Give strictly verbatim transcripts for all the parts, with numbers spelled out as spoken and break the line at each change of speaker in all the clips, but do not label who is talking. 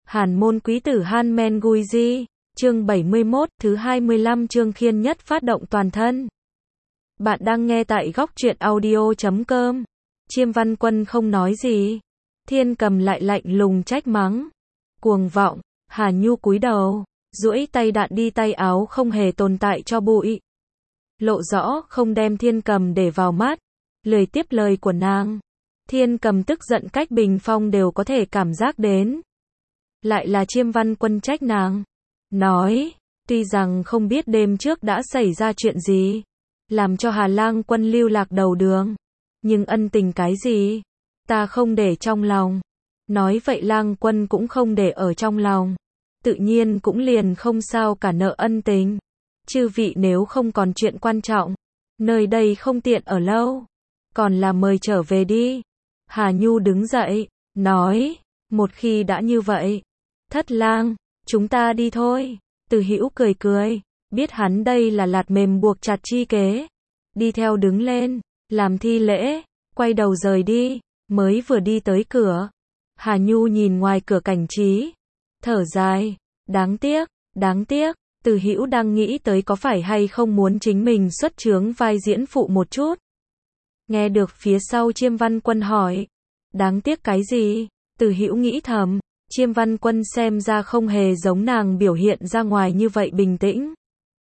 Hàn môn quý tử Han Men Gui Di, chương bảy mươi mốt, thứ hai mươi lăm chương khiên nhất phát động toàn thân. Bạn đang nghe tại góc truyện audio chấm com. Chiêm Văn Quân không nói gì. Thiên Cầm lại lạnh lùng trách mắng. Cuồng vọng, Hà Nhu cúi đầu, duỗi tay đạn đi tay áo không hề tồn tại cho bụi. Lộ rõ không đem Thiên Cầm để vào mắt, lười tiếp lời của nàng. Thiên Cầm tức giận cách bình phong đều có thể cảm giác đến. Lại là Chiêm Văn Quân trách nàng. Nói, tuy rằng không biết đêm trước đã xảy ra chuyện gì, làm cho Hà Lang Quân lưu lạc đầu đường, nhưng ân tình cái gì, ta không để trong lòng. Nói vậy Lang Quân cũng không để ở trong lòng, tự nhiên cũng liền không sao cả nợ ân tình. Chư vị nếu không còn chuyện quan trọng, nơi đây không tiện ở lâu, còn là mời trở về đi. Hà Nhu đứng dậy, nói, một khi đã như vậy, Thất Lang, chúng ta đi thôi. Từ Hữu cười cười, biết hắn đây là lạt mềm buộc chặt chi kế, đi theo đứng lên, làm thi lễ, quay đầu rời đi. Mới vừa đi tới cửa, Hà Nhu nhìn ngoài cửa cảnh trí, thở dài, đáng tiếc, đáng tiếc. Từ Hữu đang nghĩ tới có phải hay không muốn chính mình xuất chướng vai diễn phụ một chút. Nghe được phía sau Chiêm Văn Quân hỏi, đáng tiếc cái gì? Từ Hữu nghĩ thầm, Chiêm Văn Quân xem ra không hề giống nàng biểu hiện ra ngoài như vậy bình tĩnh.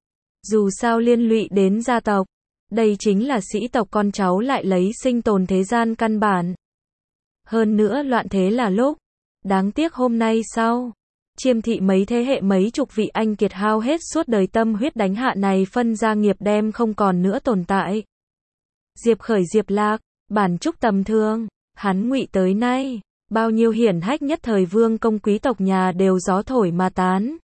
Dù sao liên lụy đến gia tộc, đây chính là sĩ tộc con cháu lại lấy sinh tồn thế gian căn bản. Hơn nữa loạn thế là lúc, đáng tiếc hôm nay sau, Chiêm thị mấy thế hệ mấy chục vị anh kiệt hao hết suốt đời tâm huyết đánh hạ này phân gia nghiệp đem không còn nữa tồn tại. Diệp Khởi Diệp Lạc, bản trúc tầm thường, hắn ngụy tới nay, bao nhiêu hiển hách nhất thời vương công quý tộc nhà đều gió thổi mà tán.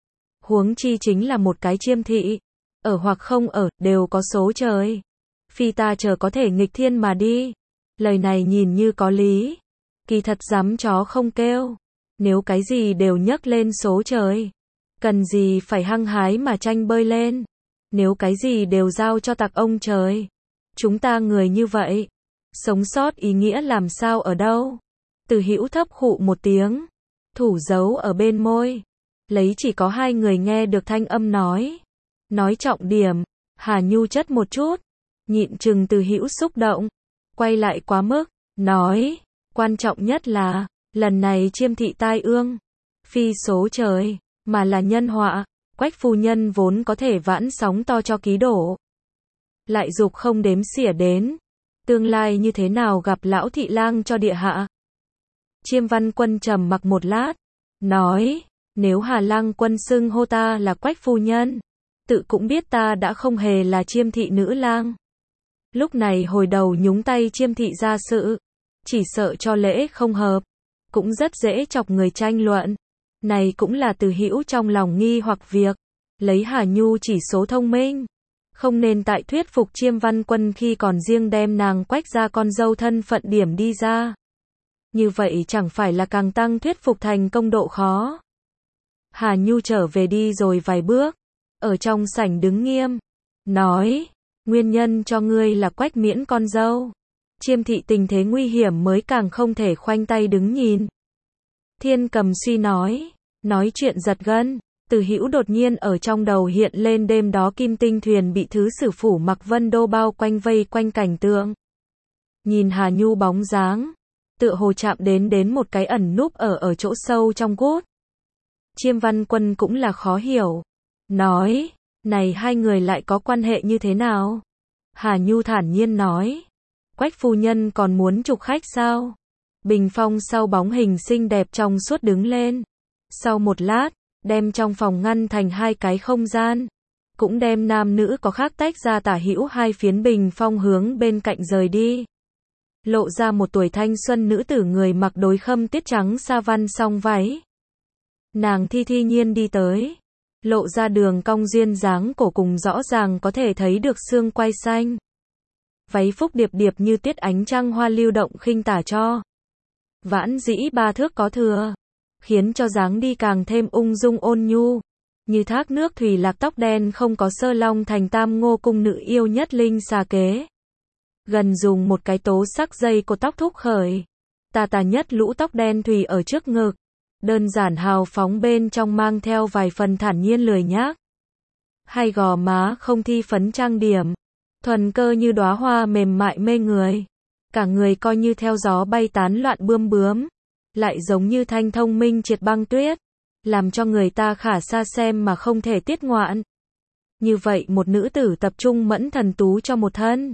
Huống chi chính là một cái Chiêm thị, ở hoặc không ở, đều có số trời. Phi ta chờ có thể nghịch thiên mà đi. Lời này nhìn như có lý, kỳ thật dám chó không kêu. Nếu cái gì đều nhấc lên số trời, cần gì phải hăng hái mà tranh bơi lên. Nếu cái gì đều giao cho tặc ông trời, chúng ta người như vậy, sống sót ý nghĩa làm sao ở đâu? Từ Hữu thấp khụ một tiếng, thủ dấu ở bên môi, lấy chỉ có hai người nghe được thanh âm nói. Nói trọng điểm, Hà Nhu chất một chút, nhịn chừng Từ Hữu xúc động, quay lại quá mức, nói, quan trọng nhất là, lần này Chiêm thị tai ương, phi số trời, mà là nhân họa. Quách phu nhân vốn có thể vãn sóng to cho ký đổ, lại dục không đếm xỉa đến, tương lai như thế nào gặp lão thị lang cho địa hạ. Chiêm Văn Quân trầm mặc một lát, nói, nếu Hà Lang Quân xưng hô ta là Quách phu nhân, tự cũng biết ta đã không hề là Chiêm thị nữ lang. Lúc này hồi đầu nhúng tay Chiêm thị ra sự, chỉ sợ cho lễ không hợp, cũng rất dễ chọc người tranh luận. Này cũng là Từ Hữu trong lòng nghi hoặc việc, lấy Hà Nhu chỉ số thông minh, không nên tại thuyết phục Chiêm Văn Quân khi còn riêng đem nàng Quách ra con dâu thân phận điểm đi ra. Như vậy chẳng phải là càng tăng thuyết phục thành công độ khó. Hà Nhu trở về đi rồi vài bước, ở trong sảnh đứng nghiêm, nói, nguyên nhân cho ngươi là Quách miễn con dâu. Chiêm thị tình thế nguy hiểm mới càng không thể khoanh tay đứng nhìn. Thiên Cầm suy nói, nói chuyện giật gân. Từ Hữu đột nhiên ở trong đầu hiện lên đêm đó Kim Tinh thuyền bị thứ sử phủ Mặc Vân Đô bao quanh vây quanh cảnh tượng. Nhìn Hà Nhu bóng dáng, tựa hồ chạm đến đến một cái ẩn núp ở ở chỗ sâu trong gút. Chiêm Văn Quân cũng là khó hiểu, nói, này hai người lại có quan hệ như thế nào? Hà Nhu thản nhiên nói, Quách phu nhân còn muốn trục khách sao? Bình phong sau bóng hình xinh đẹp trong suốt đứng lên. Sau một lát, đem trong phòng ngăn thành hai cái không gian, cũng đem nam nữ có khác tách ra tả hữu hai phiến bình phong hướng bên cạnh rời đi. Lộ ra một tuổi thanh xuân nữ tử người mặc đối khâm tiết trắng sa văn song váy. Nàng thi thi nhiên đi tới, lộ ra đường cong duyên dáng cổ cùng rõ ràng có thể thấy được xương quai xanh. Váy phúc điệp điệp như tiết ánh trăng hoa lưu động khinh tả cho. Vãn dĩ ba thước có thừa, khiến cho dáng đi càng thêm ung dung ôn nhu. Như thác nước thủy lạc tóc đen không có sơ long thành tam ngô cung nữ yêu nhất linh xà kế. Gần dùng một cái tố sắc dây cột tóc thúc khởi. Tà tà nhất lũ tóc đen thùy ở trước ngực. Đơn giản hào phóng bên trong mang theo vài phần thản nhiên lười nhác. Hai gò má không thi phấn trang điểm, thuần cơ như đóa hoa mềm mại mê người. Cả người coi như theo gió bay tán loạn bươm bướm, lại giống như thanh thông minh triệt băng tuyết, làm cho người ta khả xa xem mà không thể tiết ngoạn. Như vậy một nữ tử tập trung mẫn thần tú cho một thân.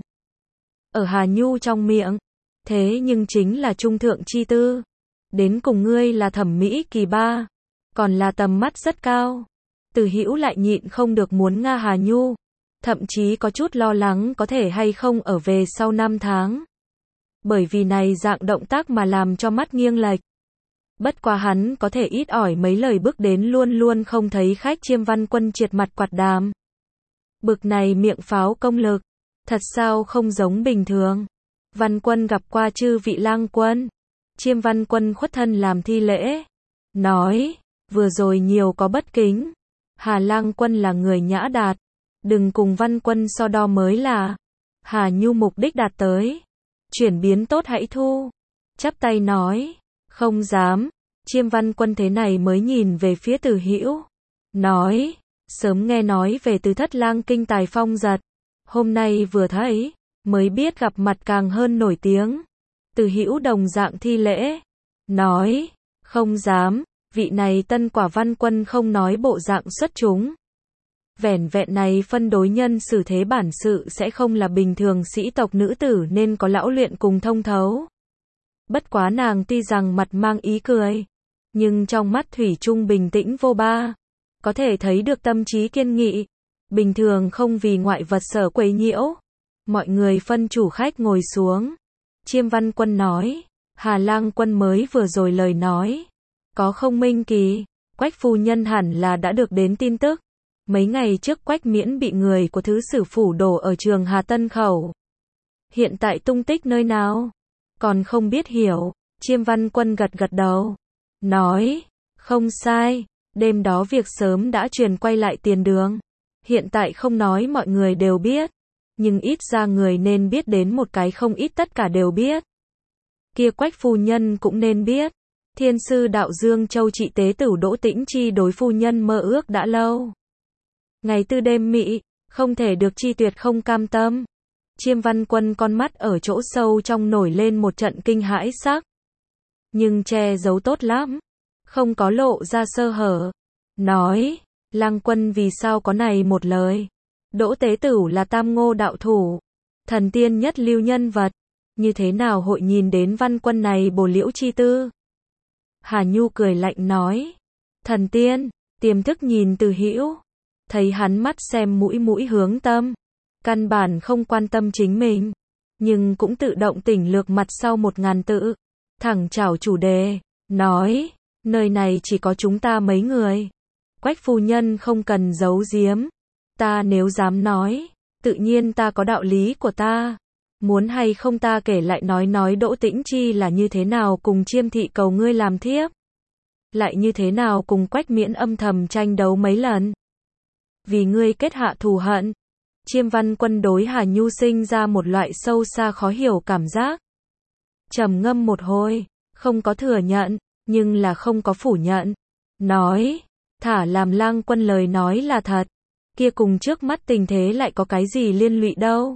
Ở Hà Nhu trong miệng, thế nhưng chính là trung thượng chi tư. Đến cùng ngươi là thẩm mỹ kỳ ba, còn là tầm mắt rất cao. Từ Hữu lại nhịn không được muốn nga Hà Nhu, thậm chí có chút lo lắng có thể hay không ở về sau năm tháng. Bởi vì này dạng động tác mà làm cho mắt nghiêng lệch. Bất quá hắn có thể ít ỏi mấy lời bước đến luôn luôn không thấy khách Chiêm Văn Quân triệt mặt quạt đàm. Bực này miệng pháo công lực, thật sao không giống bình thường. Văn Quân gặp qua chư vị lang quân. Chiêm Văn Quân khuất thân làm thi lễ, nói, vừa rồi nhiều có bất kính. Hà lang quân là người nhã đạt, đừng cùng Văn Quân so đo mới là. Hà Nhu mục đích đạt tới, chuyển biến tốt hãy thu. Chắp tay nói, không dám. Chiêm Văn Quân thế này mới nhìn về phía Từ Hữu, nói, sớm nghe nói về Từ thất lang kinh tài phong giật, hôm nay vừa thấy, mới biết gặp mặt càng hơn nổi tiếng. Từ Hữu đồng dạng thi lễ, nói, không dám, vị này tân quả Văn Quân không nói bộ dạng xuất chúng. Vẻn vẹn này phân đối nhân xử thế bản sự sẽ không là bình thường sĩ tộc nữ tử nên có lão luyện cùng thông thấu. Bất quá nàng tuy rằng mặt mang ý cười, nhưng trong mắt thủy chung bình tĩnh vô ba, có thể thấy được tâm trí kiên nghị, bình thường không vì ngoại vật sở quấy nhiễu. Mọi người phân chủ khách ngồi xuống. Chiêm Văn Quân nói, Hà lang quân mới vừa rồi lời nói, có không minh kỳ, Quách phu nhân hẳn là đã được đến tin tức. Mấy ngày trước Quách Miễn bị người của thứ sử phủ đổ ở trường Hà Tân Khẩu. Hiện tại tung tích nơi nào? Còn không biết hiểu. Chiêm Văn Quân gật gật đầu, nói, không sai, đêm đó việc sớm đã truyền quay lại tiền đường. Hiện tại không nói mọi người đều biết, nhưng ít ra người nên biết đến một cái không ít tất cả đều biết. Kia Quách phu nhân cũng nên biết. Thiên sư đạo Dương Châu trị tế tử Đỗ Tĩnh Chi đối phu nhân mơ ước đã lâu. Ngày tư đêm mị, không thể được chi tuyệt không cam tâm. Chiêm Văn Quân con mắt ở chỗ sâu trong nổi lên một trận kinh hãi sắc. Nhưng che giấu tốt lắm, không có lộ ra sơ hở. Nói, lang quân vì sao có này một lời. Đỗ Tế Tử là tam ngô đạo thủ, thần tiên nhất lưu nhân vật, như thế nào hội nhìn đến Văn Quân này bổ liễu chi tư. Hà Nhu cười lạnh nói, thần tiên, tiềm thức nhìn Từ Hữu, thấy hắn mắt xem mũi mũi hướng tâm, căn bản không quan tâm chính mình, nhưng cũng tự động tỉnh lược mặt sau một ngàn tự, thẳng chảo chủ đề, nói, nơi này chỉ có chúng ta mấy người. Quách phu nhân không cần giấu giếm, ta nếu dám nói, tự nhiên ta có đạo lý của ta. Muốn hay không ta kể lại nói nói Đỗ Tĩnh Chi là như thế nào cùng Chiêm thị cầu ngươi làm thiếp, lại như thế nào cùng Quách Miễn âm thầm tranh đấu mấy lần, vì ngươi kết hạ thù hận. Chiêm Văn Quân đối Hà Nhu sinh ra một loại sâu xa khó hiểu cảm giác. Trầm ngâm một hồi, không có thừa nhận, nhưng là không có phủ nhận. Nói, thả làm lang quân lời nói là thật, kia cùng trước mắt tình thế lại có cái gì liên lụy đâu.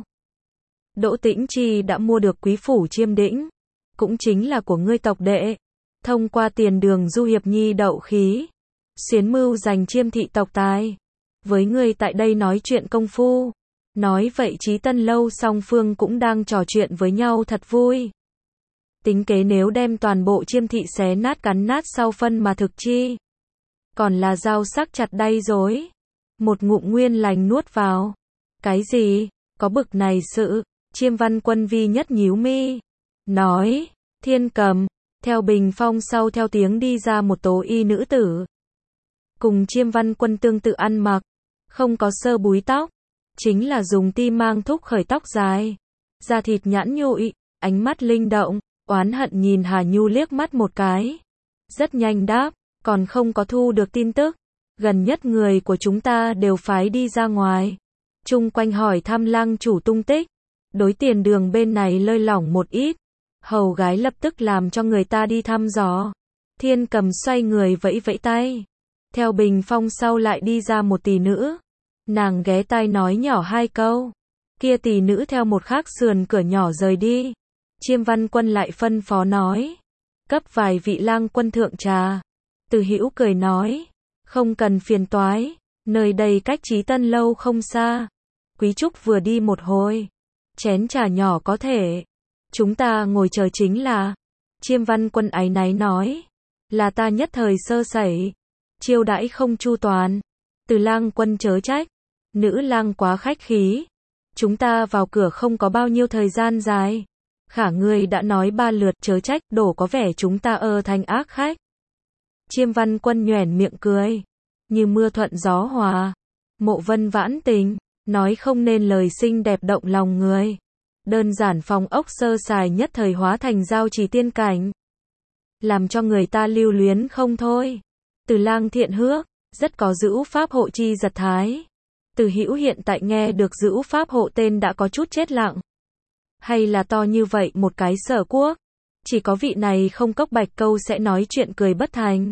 Đỗ Tĩnh Chi đã mua được quý phủ Chiêm Đĩnh, cũng chính là của ngươi tộc đệ, thông qua tiền đường du hiệp nhi đậu khí, xuyến mưu giành Chiêm thị tộc tài. Với ngươi tại đây nói chuyện công phu, nói vậy Chí Tân lâu song phương cũng đang trò chuyện với nhau thật vui. Tính kế nếu đem toàn bộ Chiêm thị xé nát cắn nát sau phân mà thực chi, còn là dao sắc chặt đay dối. Một ngụm nguyên lành nuốt vào. Cái gì? Có bực này sự? Chiêm Văn Quân vi nhất nhíu mi, nói, Thiên Cầm. Theo bình phong sau theo tiếng đi ra một tố y nữ tử, cùng Chiêm Văn Quân tương tự ăn mặc, không có sơ búi tóc, chính là dùng ti mang thúc khởi tóc dài, da thịt nhẵn nhụi, ánh mắt linh động, oán hận nhìn Hà Nhu liếc mắt một cái. Rất nhanh đáp, còn không có thu được tin tức, gần nhất người của chúng ta đều phái đi ra ngoài, chung quanh hỏi thăm lang chủ tung tích, đối tiền đường bên này lơi lỏng một ít, hầu gái lập tức làm cho người ta đi thăm dò. Thiên Cầm xoay người vẫy vẫy tay. Theo bình phong sau lại đi ra một tỷ nữ. Nàng ghé tai nói nhỏ hai câu. Kia tỷ nữ theo một khác sườn cửa nhỏ rời đi. Chiêm Văn Quân lại phân phó nói. Cấp vài vị lang quân thượng trà. Từ Hữu cười nói. Không cần phiền toái. Nơi đây cách Chí Tân lâu không xa. Quý Trúc vừa đi một hồi. Chén trà nhỏ có thể. Chúng ta ngồi chờ chính là. Chiêm Văn Quân áy náy nói. Là ta nhất thời sơ sẩy. Chiêu đãi không chu toàn. Từ lang quân chớ trách. Nữ lang quá khách khí. Chúng ta vào cửa không có bao nhiêu thời gian dài. Khả ngươi đã nói ba lượt chớ trách, đổ có vẻ chúng ta ơ thành ác khách. Chiêm Văn Quân nhoẻn miệng cười. Như mưa thuận gió hòa. Mộ Vân vãn tình. Nói không nên lời xinh đẹp động lòng người. Đơn giản phòng ốc sơ sài nhất thời hóa thành giao trì tiên cảnh. Làm cho người ta lưu luyến không thôi. Từ lang thiện hước. Rất có giữ pháp hộ chi giật thái. Từ Hữu hiện tại nghe được giữ pháp hộ tên đã có chút chết lặng. Hay là to như vậy một cái Sở Quốc. Chỉ có vị này không cốc bạch câu sẽ nói chuyện cười bất thành.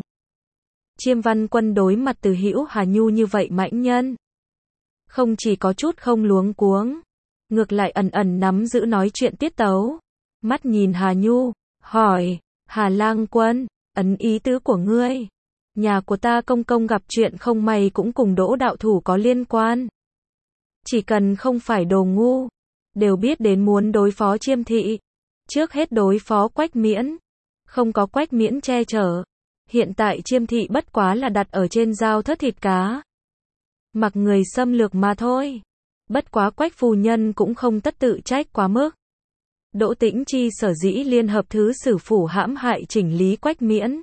Chiêm Văn Quân đối mặt Từ Hữu Hà Nhu như vậy mãnh nhân. Không chỉ có chút không luống cuống. Ngược lại ẩn ẩn nắm giữ nói chuyện tiết tấu. Mắt nhìn Hà Nhu. Hỏi. Hà lang quân. Ấn ý tứ của ngươi. Nhà của ta công công gặp chuyện không may cũng cùng Đỗ đạo thủ có liên quan. Chỉ cần không phải đồ ngu. Đều biết đến muốn đối phó Chiêm thị. Trước hết đối phó Quách Miễn. Không có Quách Miễn che chở. Hiện tại Chiêm thị bất quá là đặt ở trên dao thớt thịt cá. Mặc người xâm lược mà thôi. Bất quá Quách phu nhân cũng không tất tự trách quá mức. Đỗ Tĩnh Chi sở dĩ liên hợp thứ sử phủ hãm hại chỉnh lý Quách Miễn.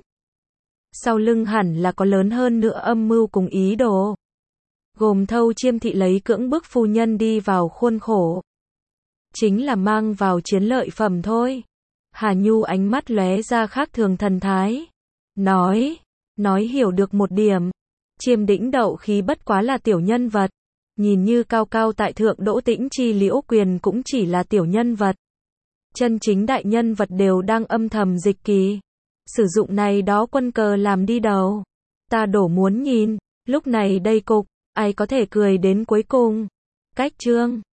Sau lưng hẳn là có lớn hơn nữa âm mưu cùng ý đồ. Gồm thâu Chiêm thị lấy cưỡng bức phu nhân đi vào khuôn khổ. Chính là mang vào chiến lợi phẩm thôi. Hà Nhu ánh mắt lóe ra khác thường thần thái. Nói, nói hiểu được một điểm. Chiêm Đĩnh Đậu khí bất quá là tiểu nhân vật. Nhìn như cao cao tại thượng Đỗ Tĩnh Chi Liễu Quyền cũng chỉ là tiểu nhân vật. Chân chính đại nhân vật đều đang âm thầm dịch kỳ. Sử dụng này đó quân cờ làm đi đầu. Ta đổ muốn nhìn. Lúc này đây cục, ai có thể cười đến cuối cùng. Cách chương